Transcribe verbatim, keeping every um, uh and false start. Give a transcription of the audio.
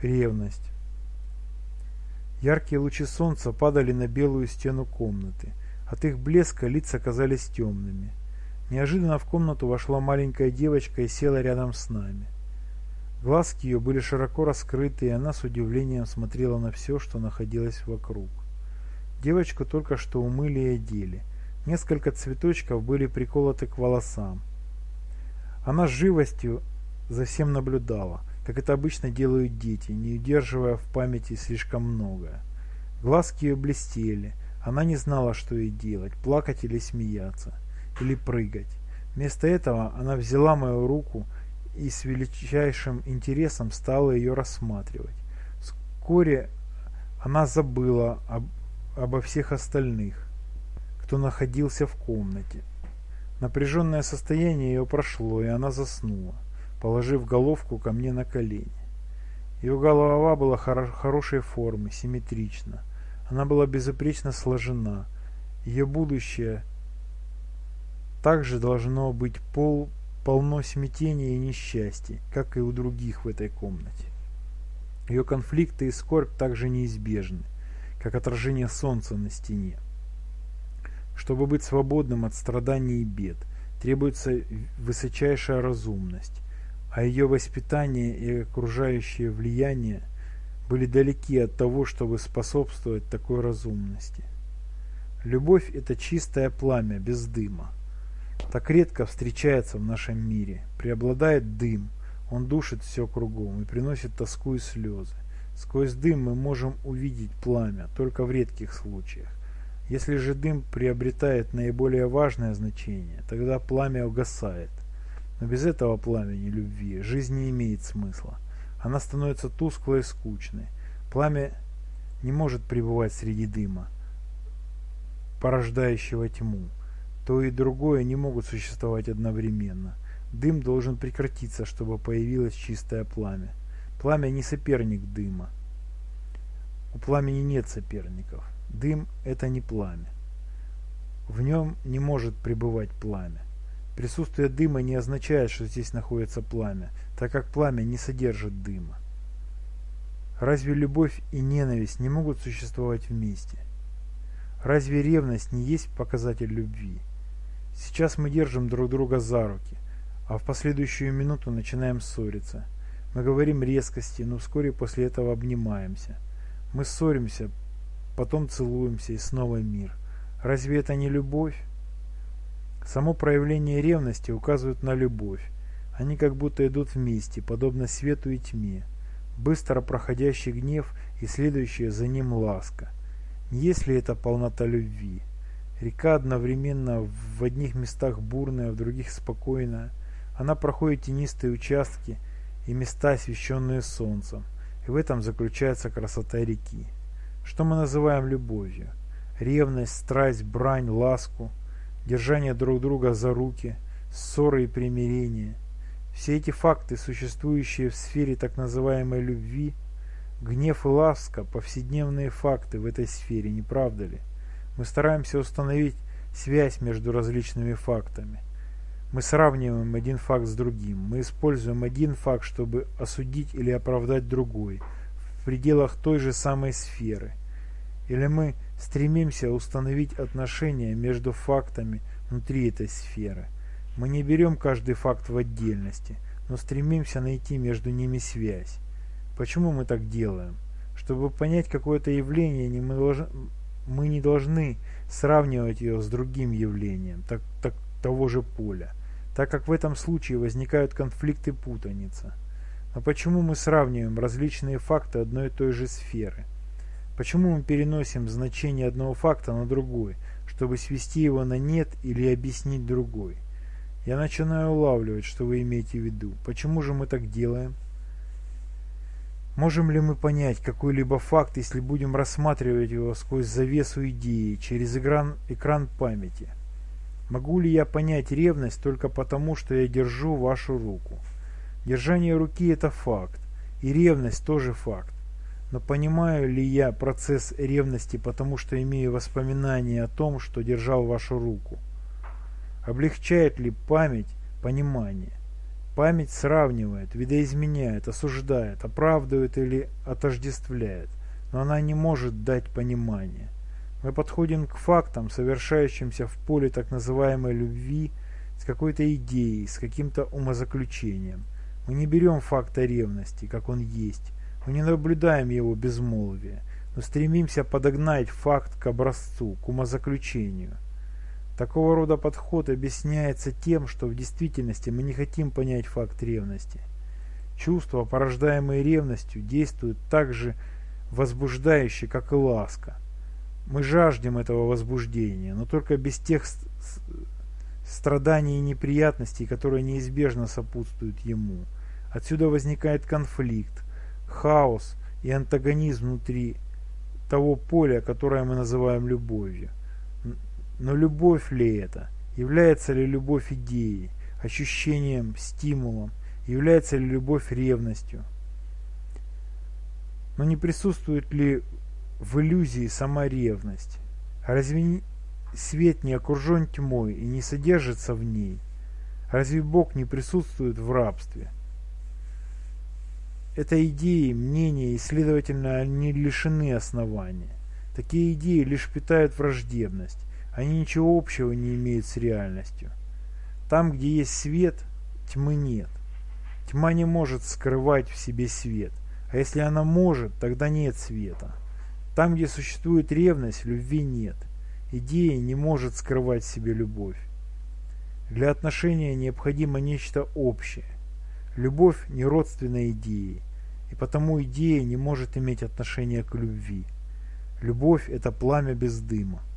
Ревность. Яркие лучи солнца падали на белую стену комнаты. От их блеска лица казались темными. Неожиданно в комнату вошла маленькая девочка и села рядом с нами. Глазки ее были широко раскрыты, и она с удивлением смотрела на все, что находилось вокруг. Девочку только что умыли и одели. Несколько цветочков были приколоты к волосам. Она с живостью за всем наблюдала, как это обычно делают дети, не удерживая в памяти слишком многое. Глазки ее блестели. Она не знала, что ей делать, плакать или смеяться, или прыгать. Вместо этого она взяла мою руку и с величайшим интересом стала ее рассматривать. Вскоре она забыла об, обо всех остальных, кто находился в комнате. Напряженное состояние ее прошло, и она заснула, положив головку ко мне на колени. Ее голова была хоро- хорошей формы, симметрична. Она была безупречно сложена. Ее будущее также должно быть пол, полно смятения и несчастья, как и у других в этой комнате. Ее конфликты и скорбь также неизбежны, как отражение солнца на стене. Чтобы быть свободным от страданий и бед, требуется высочайшая разумность, а ее воспитание и окружающее влияние были далеки от того, чтобы способствовать такой разумности. Любовь – это чистое пламя, без дыма. Так редко встречается в нашем мире. Преобладает дым, он душит все кругом и приносит тоску и слезы. Сквозь дым мы можем увидеть пламя, только в редких случаях. Если же дым приобретает наиболее важное значение, тогда пламя угасает. Но без этого пламени любви жизнь не имеет смысла. Она становится тусклой и скучной. Пламя не может пребывать среди дыма, порождающего тьму. То и другое не могут существовать одновременно. Дым должен прекратиться, чтобы появилось чистое пламя. Пламя не соперник дыма. У пламени нет соперников. Дым – это не пламя. В нем не может пребывать пламя. Присутствие дыма не означает, что здесь находится пламя, так как пламя не содержит дыма. Разве любовь и ненависть не могут существовать вместе? Разве ревность не есть показатель любви? Сейчас мы держим друг друга за руки, а в последующую минуту начинаем ссориться. Мы говорим резкости, но вскоре после этого обнимаемся. Мы ссоримся, потом целуемся и снова мир. Разве это не любовь? Само проявление ревности указывает на любовь. Они как будто идут вместе, подобно свету и тьме. Быстро проходящий гнев и следующая за ним ласка. Не есть ли это полнота любви? Река одновременно в одних местах бурная, в других спокойная. Она проходит тенистые участки и места, освещенные солнцем. И в этом заключается красота реки. Что мы называем любовью? Ревность, страсть, брань, ласку, держание друг друга за руки, ссоры и примирение. Все эти факты, существующие в сфере так называемой любви, гнев и ласка – повседневные факты в этой сфере, не правда ли? Мы стараемся установить связь между различными фактами. Мы сравниваем один факт с другим. Мы используем один факт, чтобы осудить или оправдать другой в пределах той же самой сферы. Или мы стремимся установить отношения между фактами внутри этой сферы. Мы не берем каждый факт в отдельности, но стремимся найти между ними связь. Почему мы так делаем? Чтобы понять какое-то явление, мы, должны, мы не должны сравнивать ее с другим явлением так, так, того же поля, так как в этом случае возникают конфликты, путаница. Но почему мы сравниваем различные факты одной и той же сферы? Почему мы переносим значение одного факта на другой, чтобы свести его на нет или объяснить другой? Я начинаю улавливать, что вы имеете в виду. Почему же мы так делаем? Можем ли мы понять какой-либо факт, если будем рассматривать его сквозь завесу идеи, через экран, экран памяти? Могу ли я понять ревность только потому, что я держу вашу руку? Держание руки – это факт, и ревность тоже факт. Но понимаю ли я процесс ревности, потому что имею воспоминания о том, что держал вашу руку? Облегчает ли память понимание? Память сравнивает, видоизменяет, осуждает, оправдывает или отождествляет, но она не может дать понимания. Мы подходим к фактам, совершающимся в поле так называемой любви, с какой-то идеей, с каким-то умозаключением. Мы не берем факта ревности, как он есть, мы не наблюдаем его безмолвия, но стремимся подогнать факт к образцу, к умозаключению. Такого рода подход объясняется тем, что в действительности мы не хотим понять факт ревности. Чувства, порождаемые ревностью, действуют так же возбуждающе, как и ласка. Мы жаждем этого возбуждения, но только без тех страданий и неприятностей, которые неизбежно сопутствуют ему. Отсюда возникает конфликт, хаос и антагонизм внутри того поля, которое мы называем любовью. Но любовь ли это? Является ли любовь идеей, ощущением, стимулом? Является ли любовь ревностью? Но не присутствует ли в иллюзии сама ревность? Разве свет не окружен тьмой и не содержится в ней? Разве Бог не присутствует в рабстве? Это идеи, мнения, и, следовательно, они лишены основания. Такие идеи лишь питают враждебность. Они ничего общего не имеют с реальностью. Там, где есть свет, тьмы нет. Тьма не может скрывать в себе свет. А если она может, тогда нет света. Там, где существует ревность, любви нет. Идея не может скрывать в себе любовь. Для отношения необходимо нечто общее. Любовь не родственна идее, и потому идея не может иметь отношения к любви. Любовь – это пламя без дыма.